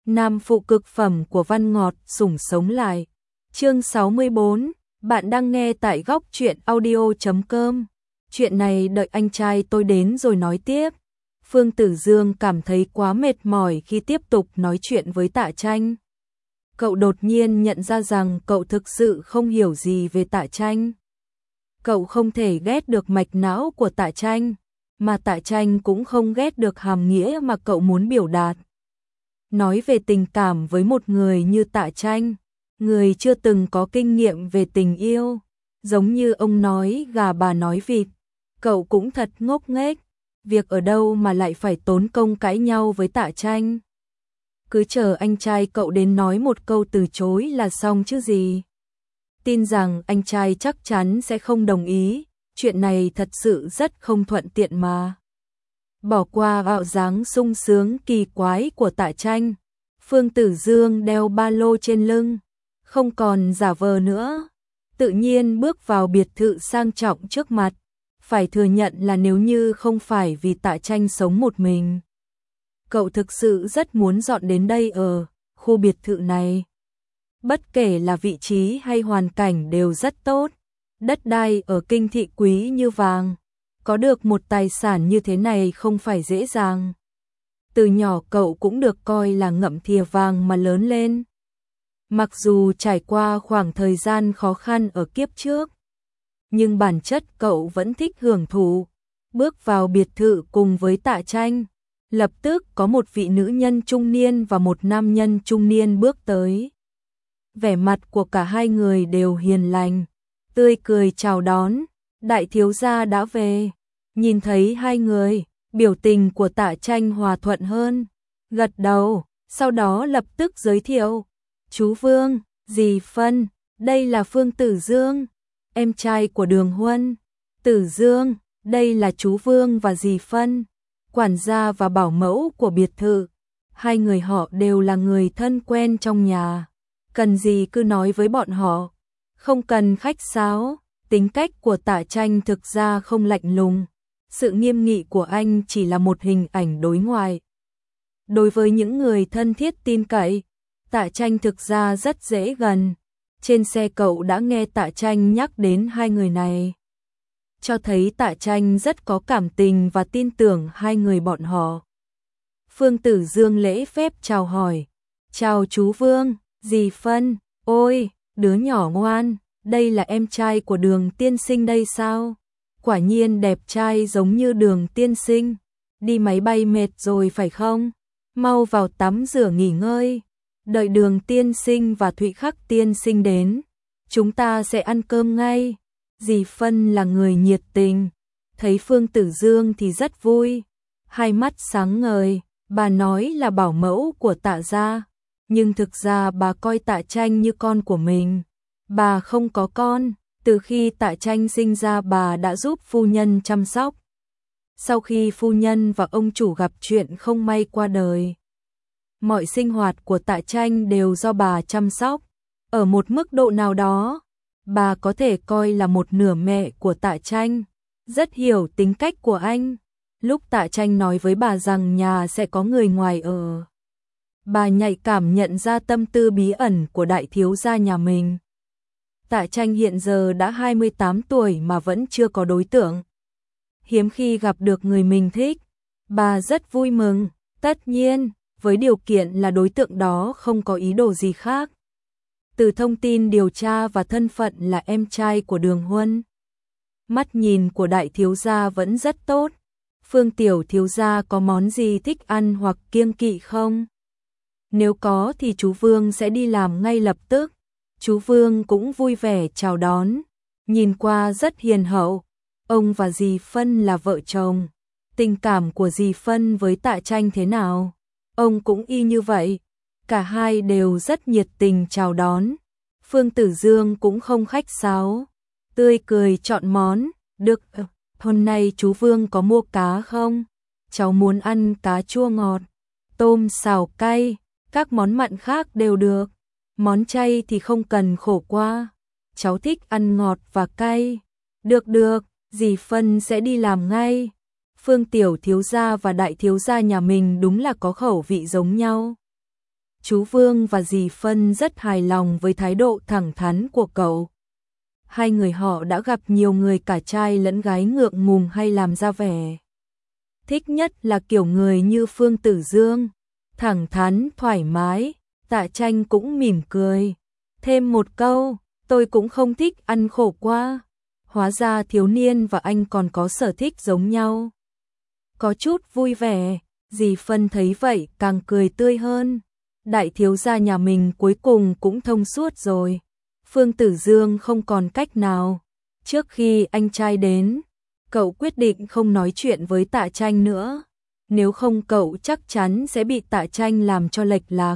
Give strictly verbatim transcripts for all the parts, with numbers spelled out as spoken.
Nam phụ cực phẩm của Văn Ngọt sủng sống lại. Chương sáu mươi bốn, bạn đang nghe tại góc truyện audio chấm com. Chuyện này đợi anh trai tôi đến rồi nói tiếp. Phương Tử Dương cảm thấy quá mệt mỏi khi tiếp tục nói chuyện với Tạ Tranh. Cậu đột nhiên nhận ra rằng cậu thực sự không hiểu gì về Tạ Tranh. Cậu không thể ghét được mạch não của Tạ Tranh, mà Tạ Tranh cũng không ghét được hàm nghĩa mà cậu muốn biểu đạt. Nói về tình cảm với một người như Tạ Tranh, người chưa từng có kinh nghiệm về tình yêu, giống như ông nói gà bà nói vịt, cậu cũng thật ngốc nghếch, việc ở đâu mà lại phải tốn công cãi nhau với Tạ Tranh. Cứ chờ anh trai cậu đến nói một câu từ chối là xong chứ gì. Tin rằng anh trai chắc chắn sẽ không đồng ý, chuyện này thật sự rất không thuận tiện mà. Bỏ qua ảo dáng sung sướng kỳ quái của Tạ Tranh, Phương Tử Dương đeo ba lô trên lưng, không còn giả vờ nữa, tự nhiên bước vào biệt thự sang trọng trước mặt. Phải thừa nhận là nếu như không phải vì Tạ Tranh sống một mình, cậu thực sự rất muốn dọn đến đây ở, khu biệt thự này. Bất kể là vị trí hay hoàn cảnh đều rất tốt, đất đai ở kinh thị quý như vàng. Có được một tài sản như thế này không phải dễ dàng. Từ nhỏ cậu cũng được coi là ngậm thìa vàng mà lớn lên. Mặc dù trải qua khoảng thời gian khó khăn ở kiếp trước, nhưng bản chất cậu vẫn thích hưởng thụ. Bước vào biệt thự cùng với Tạ Tranh, lập tức có một vị nữ nhân trung niên và một nam nhân trung niên bước tới. Vẻ mặt của cả hai người đều hiền lành, tươi cười chào đón, đại thiếu gia đã về. Nhìn thấy hai người, biểu tình của Tạ Tranh hòa thuận hơn, gật đầu, sau đó lập tức giới thiệu. Chú Vương, dì Phân, đây là Phương Tử Dương, em trai của Đường Huân. Tử Dương, đây là chú Vương và dì Phân, quản gia và bảo mẫu của biệt thự. Hai người họ đều là người thân quen trong nhà, cần gì cứ nói với bọn họ, không cần khách sáo. Tính cách của Tạ Tranh thực ra không lạnh lùng. Sự nghiêm nghị của anh chỉ là một hình ảnh đối ngoại. Đối với những người thân thiết tin cậy, Tạ Tranh thực ra rất dễ gần. Trên xe cậu đã nghe Tạ Tranh nhắc đến hai người này, cho thấy Tạ Tranh rất có cảm tình và tin tưởng hai người bọn họ. Phương Tử Dương lễ phép chào hỏi. Chào chú Vương, dì Phân, ôi, đứa nhỏ ngoan, đây là em trai của Đường tiên sinh đây sao? Quả nhiên đẹp trai giống như Đường tiên sinh. Đi máy bay mệt rồi phải không? Mau vào tắm rửa nghỉ ngơi. Đợi Đường tiên sinh và Thụy Khắc tiên sinh đến, chúng ta sẽ ăn cơm ngay. Dì Phân là người nhiệt tình, thấy Phương Tử Dương thì rất vui, hai mắt sáng ngời. Bà nói là bảo mẫu của Tạ gia, nhưng thực ra bà coi Tạ Tranh như con của mình. Bà không có con, từ khi Tạ Tranh sinh ra bà đã giúp phu nhân chăm sóc. Sau khi phu nhân và ông chủ gặp chuyện không may qua đời, mọi sinh hoạt của Tạ Tranh đều do bà chăm sóc. Ở một mức độ nào đó, bà có thể coi là một nửa mẹ của Tạ Tranh, rất hiểu tính cách của anh. Lúc Tạ Tranh nói với bà rằng nhà sẽ có người ngoài ở, bà nhạy cảm nhận ra tâm tư bí ẩn của đại thiếu gia nhà mình. Tạ Tranh hiện giờ đã hai mươi tám tuổi mà vẫn chưa có đối tượng. Hiếm khi gặp được người mình thích, bà rất vui mừng, tất nhiên, với điều kiện là đối tượng đó không có ý đồ gì khác. Từ thông tin điều tra và thân phận là em trai của Đường Huân, mắt nhìn của đại thiếu gia vẫn rất tốt. Phương tiểu thiếu gia có món gì thích ăn hoặc kiêng kỵ không? Nếu có thì chú Vương sẽ đi làm ngay lập tức. Chú Vương cũng vui vẻ chào đón, nhìn qua rất hiền hậu. Ông và dì Phân là vợ chồng. Tình cảm của dì Phân với Tạ Tranh thế nào? Ông cũng y như vậy. Cả hai đều rất nhiệt tình chào đón. Phương Tử Dương cũng không khách sáo, tươi cười chọn món. Được, hôm nay chú Vương có mua cá không? Cháu muốn ăn cá chua ngọt, tôm xào cay, các món mặn khác đều được. Món chay thì không cần khổ qua. Cháu thích ăn ngọt và cay. Được được, dì Phân sẽ đi làm ngay. Phương tiểu thiếu gia và đại thiếu gia nhà mình đúng là có khẩu vị giống nhau. chú Vương và dì Phân rất hài lòng với thái độ thẳng thắn của cậu. Hai người họ đã gặp nhiều người cả trai lẫn gái ngượng ngùng hay làm ra vẻ. Thích nhất là kiểu người như Phương Tử Dương, thẳng thắn, thoải mái. Tạ Tranh cũng mỉm cười. Thêm một câu, tôi cũng không thích ăn khổ qua. Hóa ra thiếu niên và anh còn có sở thích giống nhau. Có chút vui vẻ, dì Phân thấy vậy càng cười tươi hơn. Đại thiếu gia nhà mình cuối cùng cũng thông suốt rồi. Phương Tử Dương không còn cách nào. Trước khi anh trai đến, cậu quyết định không nói chuyện với Tạ Tranh nữa. Nếu không cậu chắc chắn sẽ bị Tạ Tranh làm cho lệch lạc.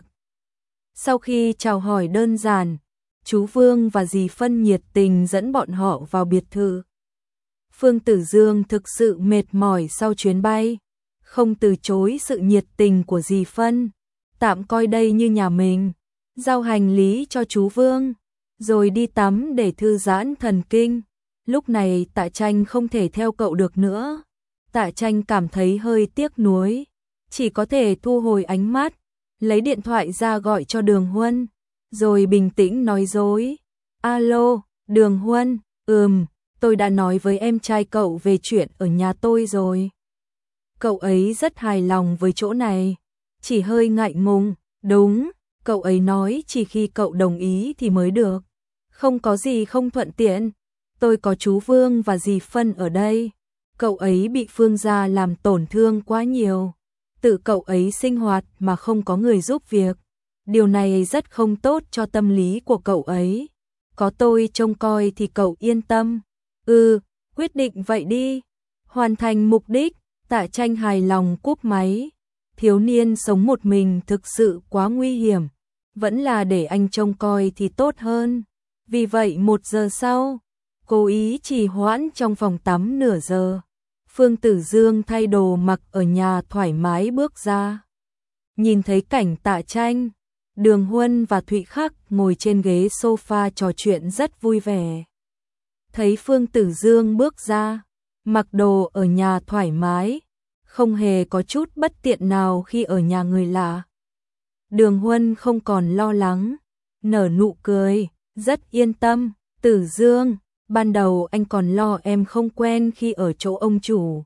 Sau khi chào hỏi đơn giản, chú Vương và dì Phân nhiệt tình dẫn bọn họ vào biệt thự. Phương Tử Dương thực sự mệt mỏi sau chuyến bay, không từ chối sự nhiệt tình của dì Phân, tạm coi đây như nhà mình, giao hành lý cho chú Vương, rồi đi tắm để thư giãn thần kinh. Lúc này Tạ Tranh không thể theo cậu được nữa. Tạ Tranh cảm thấy hơi tiếc nuối, chỉ có thể thu hồi ánh mắt, lấy điện thoại ra gọi cho Đường Huân, rồi bình tĩnh nói dối. Alo, Đường Huân, ừm, tôi đã nói với em trai cậu về chuyện ở nhà tôi rồi. Cậu ấy rất hài lòng với chỗ này, chỉ hơi ngại ngùng. Đúng, cậu ấy nói chỉ khi cậu đồng ý thì mới được. Không có gì không thuận tiện. Tôi có chú Vương và dì Phân ở đây. Cậu ấy bị Phương gia làm tổn thương quá nhiều. Tự cậu ấy sinh hoạt mà không có người giúp việc. Điều này rất không tốt cho tâm lý của cậu ấy. Có tôi trông coi thì cậu yên tâm. Ừ, quyết định vậy đi. Hoàn thành mục đích, Tạ Tranh hài lòng cúp máy. Thiếu niên sống một mình thực sự quá nguy hiểm. Vẫn là để anh trông coi thì tốt hơn. Vì vậy một giờ sau, cố ý trì hoãn trong phòng tắm nửa giờ. Phương Tử Dương thay đồ mặc ở nhà thoải mái bước ra. Nhìn thấy cảnh Tạ Tranh, Đường Huân và Thụy Khắc ngồi trên ghế sofa trò chuyện rất vui vẻ. Thấy Phương Tử Dương bước ra, mặc đồ ở nhà thoải mái, không hề có chút bất tiện nào khi ở nhà người lạ. Đường Huân không còn lo lắng, nở nụ cười, rất yên tâm. Tử Dương, ban đầu anh còn lo em không quen khi ở chỗ ông chủ.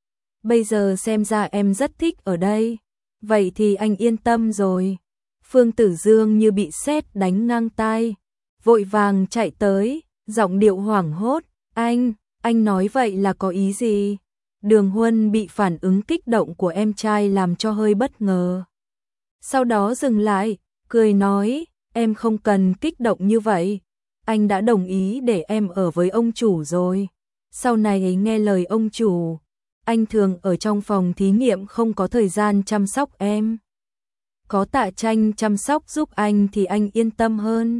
Bây giờ xem ra em rất thích ở đây. Vậy thì anh yên tâm rồi. Phương Tử Dương như bị sét đánh ngang tai, vội vàng chạy tới, giọng điệu hoảng hốt. Anh, anh nói vậy là có ý gì? Đường Huân bị phản ứng kích động của em trai làm cho hơi bất ngờ. Sau đó dừng lại, cười nói, em không cần kích động như vậy. Anh đã đồng ý để em ở với ông chủ rồi. Sau này nghe lời ông chủ, anh thường ở trong phòng thí nghiệm không có thời gian chăm sóc em. Có Tạ Tranh chăm sóc giúp anh thì anh yên tâm hơn.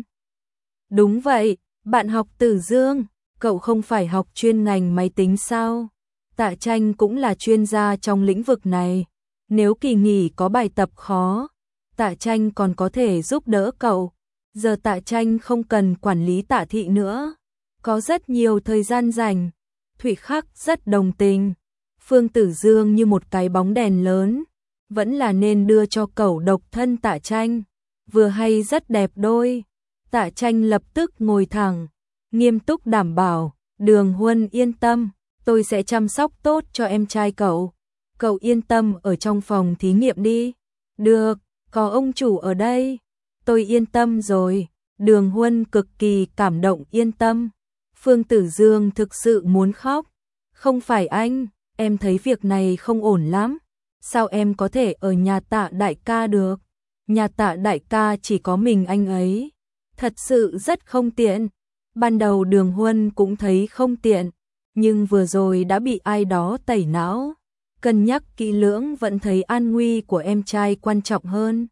Đúng vậy, bạn học Tử Dương, cậu không phải học chuyên ngành máy tính sao? Tạ Tranh cũng là chuyên gia trong lĩnh vực này. Nếu kỳ nghỉ có bài tập khó, Tạ Tranh còn có thể giúp đỡ cậu. Giờ Tạ Tranh không cần quản lý Tạ Thị nữa, có rất nhiều thời gian rảnh. Thụy Khắc rất đồng tình. Phương Tử Dương như một cái bóng đèn lớn, vẫn là nên đưa cho cậu độc thân Tạ Tranh, vừa hay rất đẹp đôi. Tạ Tranh lập tức ngồi thẳng, nghiêm túc đảm bảo, Đường Huân yên tâm, tôi sẽ chăm sóc tốt cho em trai cậu. Cậu yên tâm ở trong phòng thí nghiệm đi. Được, có ông chủ ở đây. Tôi yên tâm rồi. Đường Huân cực kỳ cảm động yên tâm. Phương Tử Dương thực sự muốn khóc. Không phải anh, em thấy việc này không ổn lắm. Sao em có thể ở nhà Tạ đại ca được? Nhà Tạ đại ca chỉ có mình anh ấy. Thật sự rất không tiện. Ban đầu Đường Huân cũng thấy không tiện, nhưng vừa rồi đã bị ai đó tẩy não. Cân nhắc kỹ lưỡng vẫn thấy an nguy của em trai quan trọng hơn.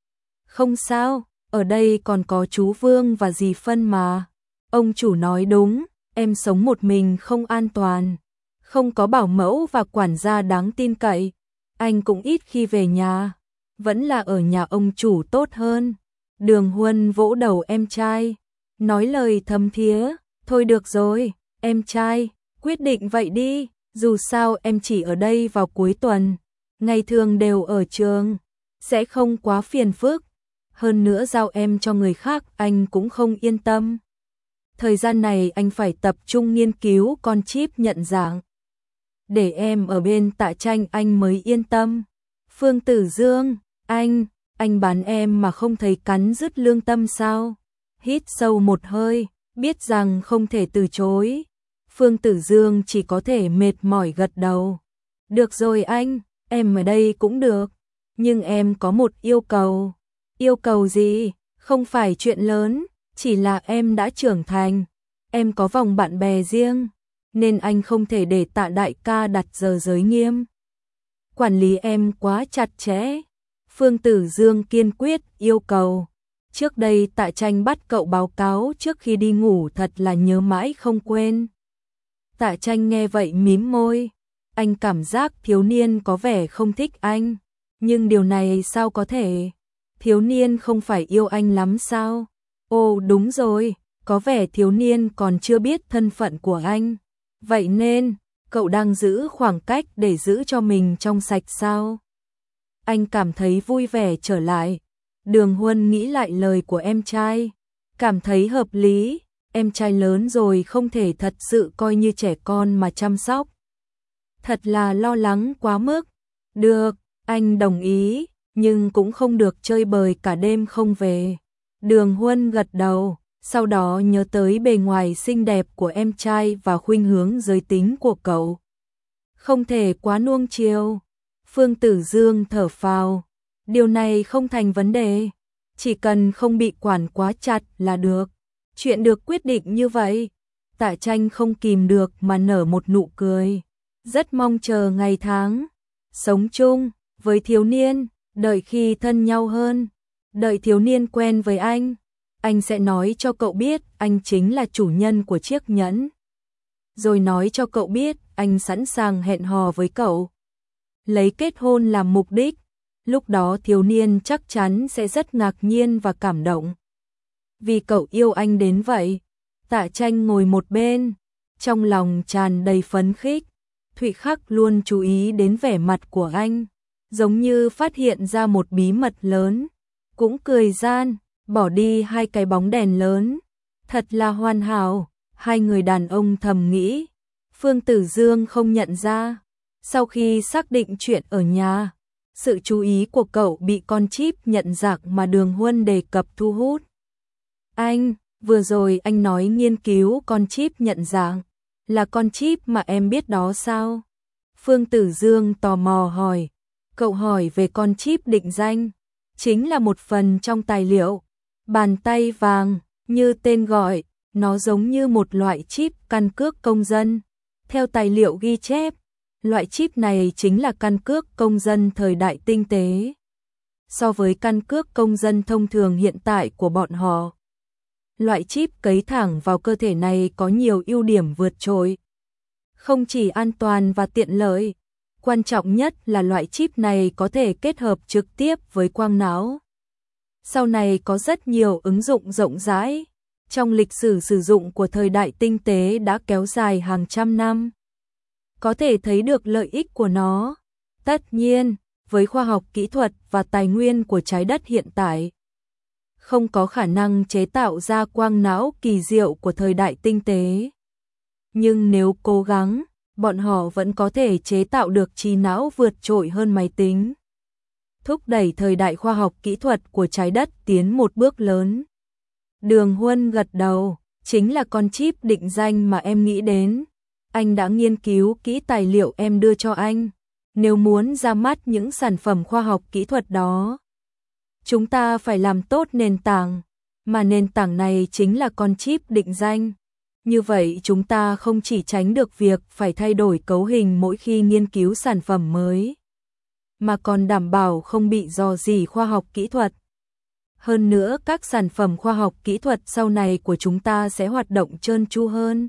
Không sao, ở đây còn có chú Vương và dì Phân mà. Ông chủ nói đúng, em sống một mình không an toàn. Không có bảo mẫu và quản gia đáng tin cậy. Anh cũng ít khi về nhà. Vẫn là ở nhà ông chủ tốt hơn. Đường Huân vỗ đầu em trai, nói lời thâm thía. Thôi được rồi, em trai, quyết định vậy đi. Dù sao em chỉ ở đây vào cuối tuần, ngày thường đều ở trường, sẽ không quá phiền phức. hơn nữa giao em cho người khác anh cũng không yên tâm. Thời gian này anh phải tập trung nghiên cứu con chip nhận dạng. Để em ở bên Tạ Tranh anh mới yên tâm. Phương Tử Dương, anh, anh bán em mà không thấy cắn rứt lương tâm sao? Hít sâu một hơi, biết rằng không thể từ chối. Phương Tử Dương chỉ có thể mệt mỏi gật đầu. Được rồi anh, em ở đây cũng được. Nhưng em có một yêu cầu. Yêu cầu gì? Không phải chuyện lớn, chỉ là em đã trưởng thành. Em có vòng bạn bè riêng, nên anh không thể để Tạ đại ca đặt giờ giới nghiêm. Quản lý em quá chặt chẽ. Phương Tử Dương kiên quyết yêu cầu. Trước đây Tạ Tranh bắt cậu báo cáo trước khi đi ngủ thật là nhớ mãi không quên. Tạ Tranh nghe vậy mím môi. Anh cảm giác thiếu niên có vẻ không thích anh. Nhưng điều này sao có thể? Thiếu niên không phải yêu anh lắm sao? Ồ đúng rồi, có vẻ thiếu niên còn chưa biết thân phận của anh. Vậy nên, cậu đang giữ khoảng cách để giữ cho mình trong sạch sao? Anh cảm thấy vui vẻ trở lại. Đường Huân nghĩ lại lời của em trai, cảm thấy hợp lý. Em trai lớn rồi không thể thật sự coi như trẻ con mà chăm sóc. Thật là lo lắng quá mức. Được, anh đồng ý, nhưng cũng không được chơi bời cả đêm không về. Đường Huân gật đầu, sau đó nhớ tới bề ngoài xinh đẹp của em trai và khuynh hướng giới tính của cậu. Không thể quá nuông chiều. Phương Tử Dương thở phào. Điều này không thành vấn đề. Chỉ cần không bị quản quá chặt là được. Chuyện được quyết định như vậy. Tạ Tranh không kìm được mà nở một nụ cười. Rất mong chờ ngày tháng. Sống chung với thiếu niên, đợi khi thân nhau hơn. Đợi thiếu niên quen với anh. Anh sẽ nói cho cậu biết anh chính là chủ nhân của chiếc nhẫn. Rồi nói cho cậu biết anh sẵn sàng hẹn hò với cậu. Lấy kết hôn làm mục đích. Lúc đó thiếu niên chắc chắn sẽ rất ngạc nhiên và cảm động. Vì cậu yêu anh đến vậy. Tạ Tranh ngồi một bên, trong lòng tràn đầy phấn khích. Thụy Khắc luôn chú ý đến vẻ mặt của anh, giống như phát hiện ra một bí mật lớn. Cũng cười gian, bỏ đi hai cái bóng đèn lớn. Thật là hoàn hảo, hai người đàn ông thầm nghĩ. Phương Tử Dương không nhận ra. Sau khi xác định chuyện ở nhà, sự chú ý của cậu bị con chip nhận dạng mà Đường Huân đề cập thu hút. Anh, vừa rồi anh nói nghiên cứu con chip nhận dạng, là con chip mà em biết đó sao? Phương Tử Dương tò mò hỏi. Cậu hỏi về con chip định danh, chính là một phần trong tài liệu. Bàn tay vàng, như tên gọi, nó giống như một loại chip căn cước công dân. Theo tài liệu ghi chép, loại chip này chính là căn cước công dân thời đại tinh tế. So với căn cước công dân thông thường hiện tại của bọn họ, loại chip cấy thẳng vào cơ thể này có nhiều ưu điểm vượt trội. Không chỉ an toàn và tiện lợi, quan trọng nhất là loại chip này có thể kết hợp trực tiếp với quang não. Sau này có rất nhiều ứng dụng rộng rãi. Trong lịch sử sử dụng của thời đại tinh tế đã kéo dài hàng trăm năm. Có thể thấy được lợi ích của nó. Tất nhiên, với khoa học kỹ thuật và tài nguyên của trái đất hiện tại, không có khả năng chế tạo ra quang não kỳ diệu của thời đại tinh tế. Nhưng nếu cố gắng, bọn họ vẫn có thể chế tạo được trí não vượt trội hơn máy tính. Thúc đẩy thời đại khoa học kỹ thuật của trái đất tiến một bước lớn. Đường Huân gật đầu, chính là con chip định danh mà em nghĩ đến. Anh đã nghiên cứu kỹ tài liệu em đưa cho anh. Nếu muốn ra mắt những sản phẩm khoa học kỹ thuật đó, chúng ta phải làm tốt nền tảng, mà nền tảng này chính là con chip định danh. Như vậy chúng ta không chỉ tránh được việc phải thay đổi cấu hình mỗi khi nghiên cứu sản phẩm mới, mà còn đảm bảo không bị rò rỉ khoa học kỹ thuật. Hơn nữa các sản phẩm khoa học kỹ thuật sau này của chúng ta sẽ hoạt động trơn tru hơn.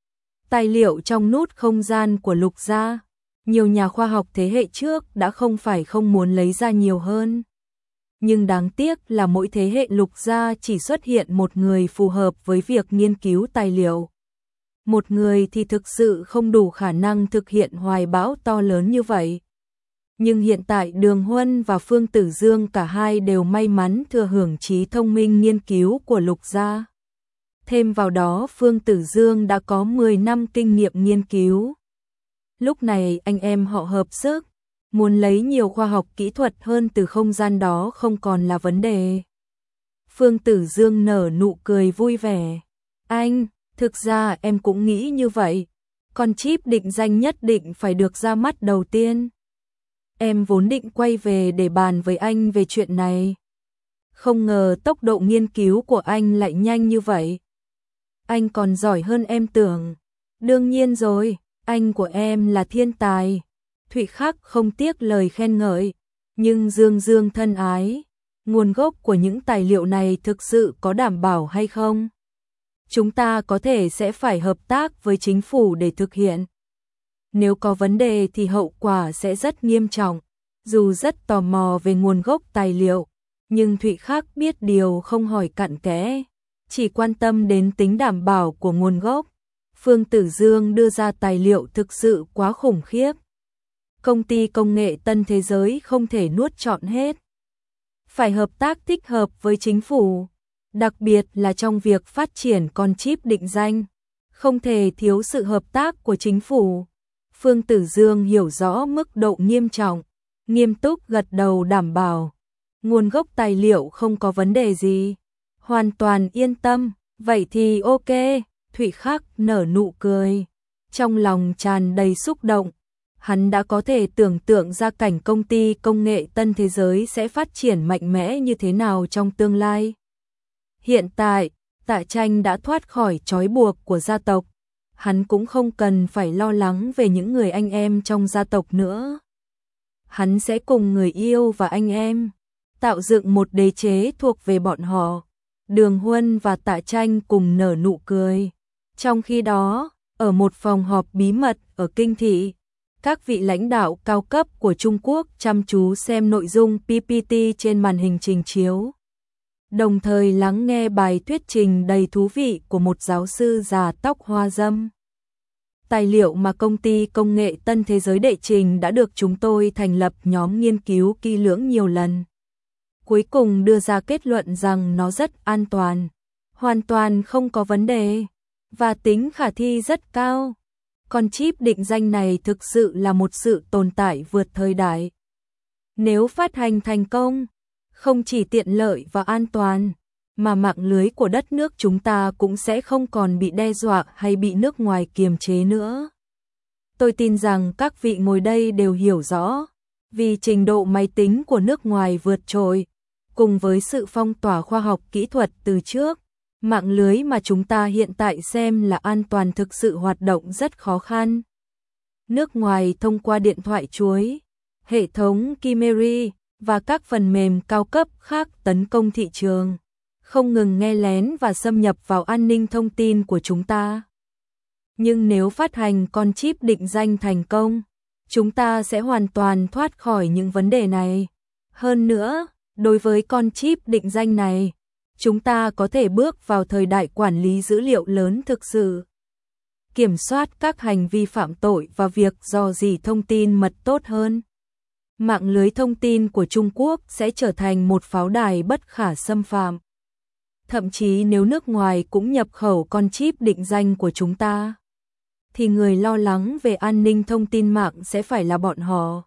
Tài liệu trong nút không gian của Lục gia, nhiều nhà khoa học thế hệ trước đã không phải không muốn lấy ra nhiều hơn. Nhưng đáng tiếc là mỗi thế hệ Lục gia chỉ xuất hiện một người phù hợp với việc nghiên cứu tài liệu. Một người thì thực sự không đủ khả năng thực hiện hoài bão to lớn như vậy. Nhưng hiện tại Đường Huân và Phương Tử Dương cả hai đều may mắn thừa hưởng trí thông minh nghiên cứu của Lục gia. Thêm vào đó Phương Tử Dương đã có mười năm kinh nghiệm nghiên cứu. Lúc này anh em họ hợp sức, muốn lấy nhiều khoa học kỹ thuật hơn từ không gian đó không còn là vấn đề. Phương Tử Dương nở nụ cười vui vẻ. Anh, thực ra em cũng nghĩ như vậy. Con chip định danh nhất định phải được ra mắt đầu tiên. Em vốn định quay về để bàn với anh về chuyện này. Không ngờ tốc độ nghiên cứu của anh lại nhanh như vậy. Anh còn giỏi hơn em tưởng. Đương nhiên rồi, anh của em là thiên tài. Thụy Khắc không tiếc lời khen ngợi. Nhưng Dương Dương thân ái, nguồn gốc của những tài liệu này thực sự có đảm bảo hay không? Chúng ta có thể sẽ phải hợp tác với chính phủ để thực hiện. Nếu có vấn đề thì hậu quả sẽ rất nghiêm trọng. Dù rất tò mò về nguồn gốc tài liệu, nhưng Thụy Khắc biết điều không hỏi cặn kẽ, chỉ quan tâm đến tính đảm bảo của nguồn gốc. Phương Tử Dương đưa ra tài liệu thực sự quá khủng khiếp. Công ty công nghệ Tân Thế Giới không thể nuốt trọn hết. Phải hợp tác thích hợp với chính phủ, đặc biệt là trong việc phát triển con chip định danh, không thể thiếu sự hợp tác của chính phủ. Phương Tử Dương hiểu rõ mức độ nghiêm trọng, nghiêm túc gật đầu đảm bảo. Nguồn gốc tài liệu không có vấn đề gì. Hoàn toàn yên tâm, vậy thì ok. Thụy Khắc nở nụ cười, trong lòng tràn đầy xúc động. Hắn đã có thể tưởng tượng ra cảnh công ty công nghệ Tân Thế Giới sẽ phát triển mạnh mẽ như thế nào trong tương lai. Hiện tại, Tạ Tranh đã thoát khỏi trói buộc của gia tộc. Hắn cũng không cần phải lo lắng về những người anh em trong gia tộc nữa. Hắn sẽ cùng người yêu và anh em tạo dựng một đế chế thuộc về bọn họ. Đường Huân và Tạ Tranh cùng nở nụ cười. Trong khi đó, ở một phòng họp bí mật ở Kinh Thị, các vị lãnh đạo cao cấp của Trung Quốc chăm chú xem nội dung pê pê tê trên màn hình trình chiếu, đồng thời lắng nghe bài thuyết trình đầy thú vị của một giáo sư già tóc hoa râm. Tài liệu mà công ty công nghệ Tân Thế Giới đệ trình đã được chúng tôi thành lập nhóm nghiên cứu kỹ lưỡng nhiều lần. Cuối cùng đưa ra kết luận rằng nó rất an toàn, hoàn toàn không có vấn đề, và tính khả thi rất cao. Con chip định danh này thực sự là một sự tồn tại vượt thời đại. Nếu phát hành thành công, không chỉ tiện lợi và an toàn, mà mạng lưới của đất nước chúng ta cũng sẽ không còn bị đe dọa hay bị nước ngoài kiềm chế nữa. Tôi tin rằng các vị ngồi đây đều hiểu rõ, vì trình độ máy tính của nước ngoài vượt trội, cùng với sự phong tỏa khoa học kỹ thuật từ trước, mạng lưới mà chúng ta hiện tại xem là an toàn thực sự hoạt động rất khó khăn. Nước ngoài thông qua điện thoại chuối, hệ thống Kimeri và các phần mềm cao cấp khác tấn công thị trường, không ngừng nghe lén và xâm nhập vào an ninh thông tin của chúng ta. Nhưng nếu phát hành con chip định danh thành công, chúng ta sẽ hoàn toàn thoát khỏi những vấn đề này. Hơn nữa, đối với con chip định danh này, chúng ta có thể bước vào thời đại quản lý dữ liệu lớn thực sự, kiểm soát các hành vi phạm tội và việc dò dỉ thông tin mật tốt hơn. Mạng lưới thông tin của Trung Quốc sẽ trở thành một pháo đài bất khả xâm phạm. Thậm chí nếu nước ngoài cũng nhập khẩu con chip định danh của chúng ta, thì người lo lắng về an ninh thông tin mạng sẽ phải là bọn họ.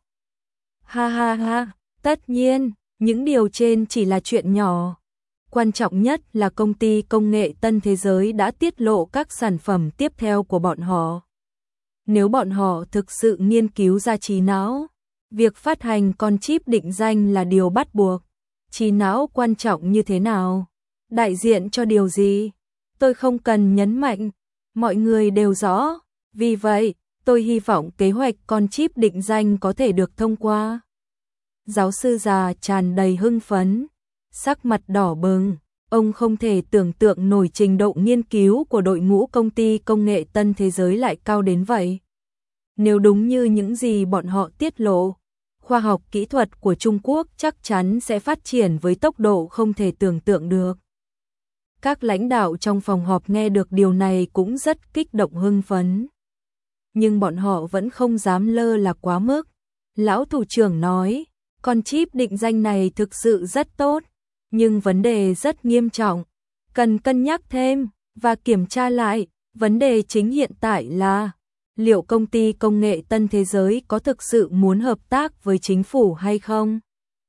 Ha ha ha, tất nhiên, những điều trên chỉ là chuyện nhỏ. Quan trọng nhất là công ty công nghệ Tân Thế Giới đã tiết lộ các sản phẩm tiếp theo của bọn họ. Nếu bọn họ thực sự nghiên cứu ra trí não, việc phát hành con chip định danh là điều bắt buộc. Trí não quan trọng như thế nào? Đại diện cho điều gì? Tôi không cần nhấn mạnh, mọi người đều rõ. Vì vậy, tôi hy vọng kế hoạch con chip định danh có thể được thông qua. Giáo sư già tràn đầy hưng phấn, sắc mặt đỏ bừng, ông không thể tưởng tượng nổi trình độ nghiên cứu của đội ngũ công ty công nghệ Tân Thế Giới lại cao đến vậy. Nếu đúng như những gì bọn họ tiết lộ, khoa học kỹ thuật của Trung Quốc chắc chắn sẽ phát triển với tốc độ không thể tưởng tượng được. Các lãnh đạo trong phòng họp nghe được điều này cũng rất kích động hưng phấn. Nhưng bọn họ vẫn không dám lơ là quá mức, Lão thủ trưởng nói, con chip định danh này thực sự rất tốt, nhưng vấn đề rất nghiêm trọng, cần cân nhắc thêm và kiểm tra lại. Vấn đề chính hiện tại là liệu công ty công nghệ Tân Thế Giới có thực sự muốn hợp tác với chính phủ hay không?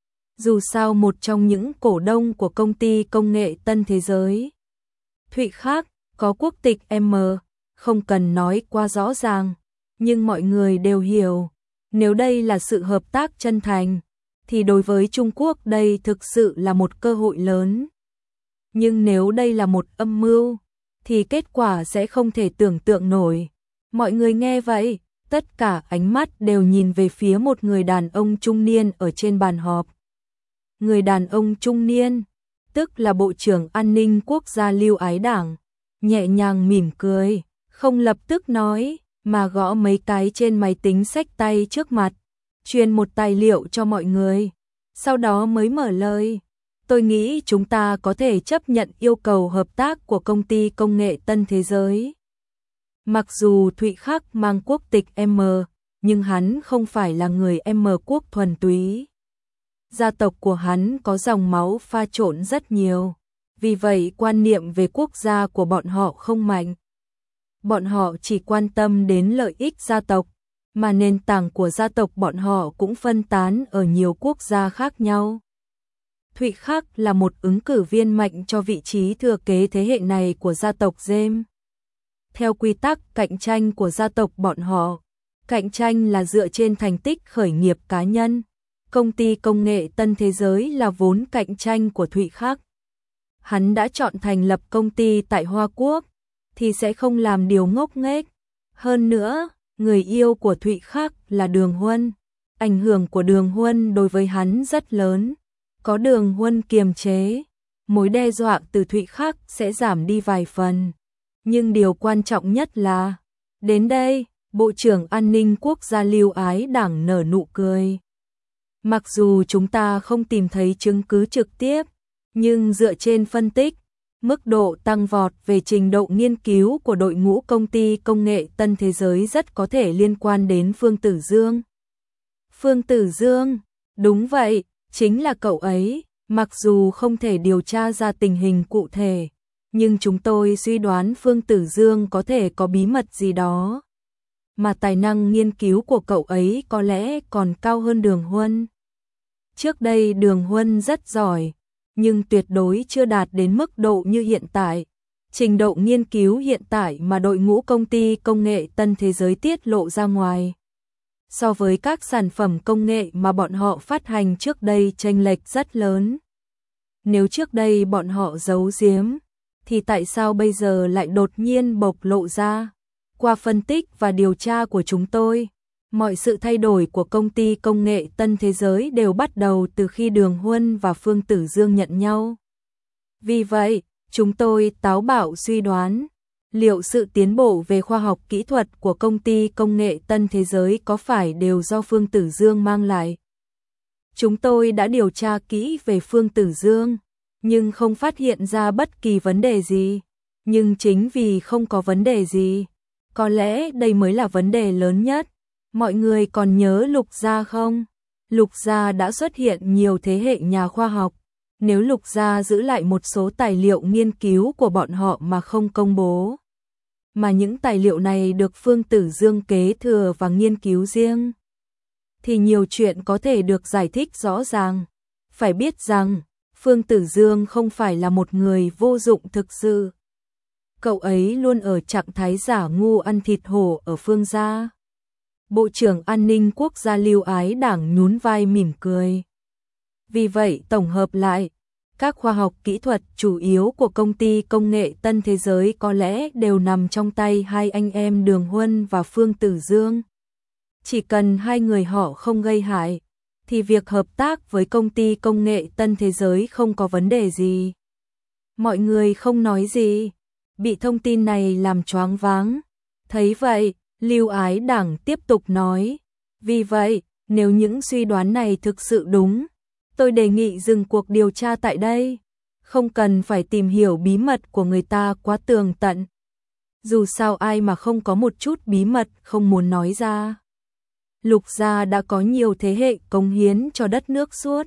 Dù sao một trong những cổ đông của công ty công nghệ Tân Thế Giới, Thụy Khắc, có quốc tịch M, không cần nói quá rõ ràng, nhưng mọi người đều hiểu, nếu đây là sự hợp tác chân thành, thì đối với Trung Quốc đây thực sự là một cơ hội lớn. Nhưng nếu đây là một âm mưu, thì kết quả sẽ không thể tưởng tượng nổi. Mọi người nghe vậy, tất cả ánh mắt đều nhìn về phía một người đàn ông trung niên ở trên bàn họp. Người đàn ông trung niên, tức là Bộ trưởng An ninh Quốc gia Lưu Ái Đảng, nhẹ nhàng mỉm cười, không lập tức nói, mà gõ mấy cái trên máy tính xách tay trước mặt, truyền một tài liệu cho mọi người, sau đó mới mở lời. Tôi nghĩ chúng ta có thể chấp nhận yêu cầu hợp tác của công ty công nghệ Tân Thế Giới. Mặc dù Thụy Khắc mang quốc tịch M, nhưng hắn không phải là người M quốc thuần túy. Gia tộc của hắn có dòng máu pha trộn rất nhiều, vì vậy quan niệm về quốc gia của bọn họ không mạnh. Bọn họ chỉ quan tâm đến lợi ích gia tộc, mà nền tảng của gia tộc bọn họ cũng phân tán ở nhiều quốc gia khác nhau. Thụy Khắc là một ứng cử viên mạnh cho vị trí thừa kế thế hệ này của gia tộc James. Theo quy tắc cạnh tranh của gia tộc bọn họ, cạnh tranh là dựa trên thành tích khởi nghiệp cá nhân. Công ty công nghệ Tân Thế Giới là vốn cạnh tranh của Thụy Khắc. Hắn đã chọn thành lập công ty tại Hoa Quốc, thì sẽ không làm điều ngốc nghếch. Hơn nữa, người yêu của Thụy Khắc là Đường Huân. Ảnh hưởng của Đường Huân đối với hắn rất lớn. Có Đường Huân kiềm chế, mối đe dọa từ Thụy Khắc sẽ giảm đi vài phần. Nhưng điều quan trọng nhất là, đến đây, Bộ trưởng An ninh Quốc gia Lưu Ái Đảng nở nụ cười. Mặc dù chúng ta không tìm thấy chứng cứ trực tiếp, nhưng dựa trên phân tích, mức độ tăng vọt về trình độ nghiên cứu của đội ngũ công ty công nghệ Tân Thế Giới rất có thể liên quan đến Phương Tử Dương. Phương Tử Dương, đúng vậy, chính là cậu ấy, mặc dù không thể điều tra ra tình hình cụ thể, nhưng chúng tôi suy đoán Phương Tử Dương có thể có bí mật gì đó. Mà tài năng nghiên cứu của cậu ấy có lẽ còn cao hơn Đường Huân. Trước đây Đường Huân rất giỏi, nhưng tuyệt đối chưa đạt đến mức độ như hiện tại. Trình độ nghiên cứu hiện tại mà đội ngũ công ty công nghệ Tân Thế Giới tiết lộ ra ngoài, so với các sản phẩm công nghệ mà bọn họ phát hành trước đây chênh lệch rất lớn. Nếu trước đây bọn họ giấu giếm, thì tại sao bây giờ lại đột nhiên bộc lộ ra? Qua phân tích và điều tra của chúng tôi, mọi sự thay đổi của công ty công nghệ Tân Thế Giới đều bắt đầu từ khi Đường Huân và Phương Tử Dương nhận nhau. Vì vậy, chúng tôi táo bạo suy đoán, liệu sự tiến bộ về khoa học kỹ thuật của công ty công nghệ Tân Thế Giới có phải đều do Phương Tử Dương mang lại? Chúng tôi đã điều tra kỹ về Phương Tử Dương, nhưng không phát hiện ra bất kỳ vấn đề gì. Nhưng chính vì không có vấn đề gì, có lẽ đây mới là vấn đề lớn nhất. Mọi người còn nhớ Lục Gia không? Lục Gia đã xuất hiện nhiều thế hệ nhà khoa học. Nếu Lục Gia giữ lại một số tài liệu nghiên cứu của bọn họ mà không công bố, mà những tài liệu này được Phương Tử Dương kế thừa và nghiên cứu riêng, thì nhiều chuyện có thể được giải thích rõ ràng. Phải biết rằng, Phương Tử Dương không phải là một người vô dụng thực sự. Cậu ấy luôn ở trạng thái giả ngu ăn thịt hổ ở Phương gia. Bộ trưởng An ninh Quốc gia Lưu Ái Đảng nhún vai mỉm cười. Vì vậy tổng hợp lại, các khoa học kỹ thuật chủ yếu của công ty công nghệ Tân Thế Giới có lẽ đều nằm trong tay hai anh em Đường Huân và Phương Tử Dương. Chỉ cần hai người họ không gây hại, thì việc hợp tác với công ty công nghệ Tân Thế Giới không có vấn đề gì. Mọi người không nói gì, bị thông tin này làm choáng váng. Thấy vậy, Lưu Ái Đảng tiếp tục nói, vì vậy, nếu những suy đoán này thực sự đúng, tôi đề nghị dừng cuộc điều tra tại đây, không cần phải tìm hiểu bí mật của người ta quá tường tận. Dù sao ai mà không có một chút bí mật không muốn nói ra. Lục gia đã có nhiều thế hệ cống hiến cho đất nước suốt.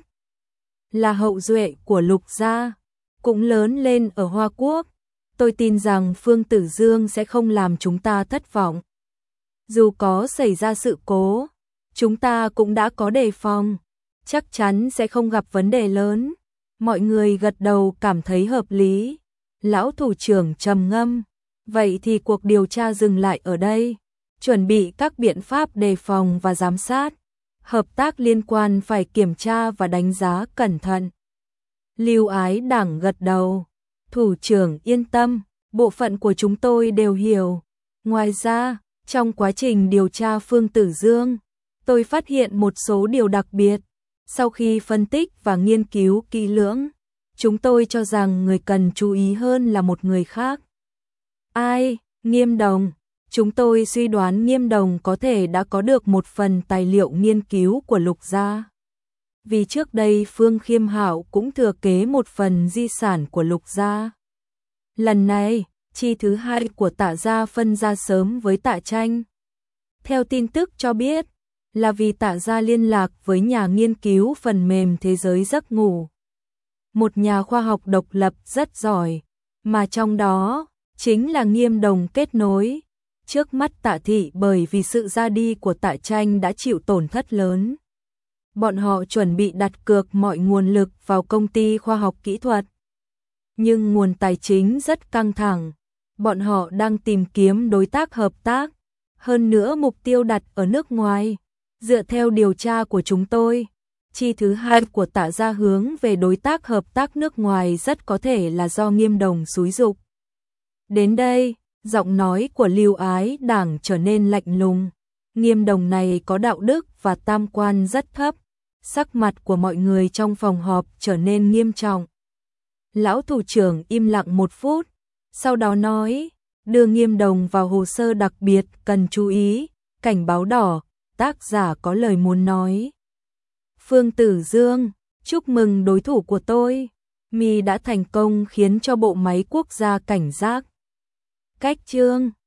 Là hậu duệ của Lục gia, cũng lớn lên ở Hoa Quốc. Tôi tin rằng Phương Tử Dương sẽ không làm chúng ta thất vọng. Dù có xảy ra sự cố, chúng ta cũng đã có đề phòng, chắc chắn sẽ không gặp vấn đề lớn. Mọi người gật đầu cảm thấy hợp lý. Lão thủ trưởng trầm ngâm, vậy thì cuộc điều tra dừng lại ở đây, chuẩn bị các biện pháp đề phòng và giám sát. Hợp tác liên quan phải kiểm tra và đánh giá cẩn thận. Lưu Ái Đảng gật đầu, thủ trưởng yên tâm, bộ phận của chúng tôi đều hiểu. Ngoài ra, trong quá trình điều tra Phương Tử Dương, tôi phát hiện một số điều đặc biệt. Sau khi phân tích và nghiên cứu kỹ lưỡng, chúng tôi cho rằng người cần chú ý hơn là một người khác. Ai? Nghiêm Đồng. Chúng tôi suy đoán Nghiêm Đồng có thể đã có được một phần tài liệu nghiên cứu của Lục gia. Vì trước đây Phương Khiêm Hạo cũng thừa kế một phần di sản của Lục gia. Lần này, chi thứ hai của Tạ gia phân ra sớm với Tạ Tranh. Theo tin tức cho biết, là vì Tạ gia liên lạc với nhà nghiên cứu phần mềm thế giới giấc ngủ. Một nhà khoa học độc lập rất giỏi, mà trong đó chính là Nghiêm Đồng kết nối. Trước mắt Tạ thị bởi vì sự ra đi của Tạ Tranh đã chịu tổn thất lớn. Bọn họ chuẩn bị đặt cược mọi nguồn lực vào công ty khoa học kỹ thuật. Nhưng nguồn tài chính rất căng thẳng. Bọn họ đang tìm kiếm đối tác hợp tác. Hơn nữa mục tiêu đặt ở nước ngoài. Dựa theo điều tra của chúng tôi, chi thứ hai của Tạ gia hướng về đối tác hợp tác nước ngoài rất có thể là do Nghiêm Đồng xúi giục. Đến đây, giọng nói của Lưu Ái Đảng trở nên lạnh lùng. Nghiêm Đồng này có đạo đức và tam quan rất thấp. Sắc mặt của mọi người trong phòng họp trở nên nghiêm trọng. Lão thủ trưởng im lặng một phút, sau đó nói, đưa Nghiêm Đồng vào hồ sơ đặc biệt cần chú ý, cảnh báo đỏ, tác giả có lời muốn nói. Phương Tử Dương, chúc mừng đối thủ của tôi, mi đã thành công khiến cho bộ máy quốc gia cảnh giác. Cách chương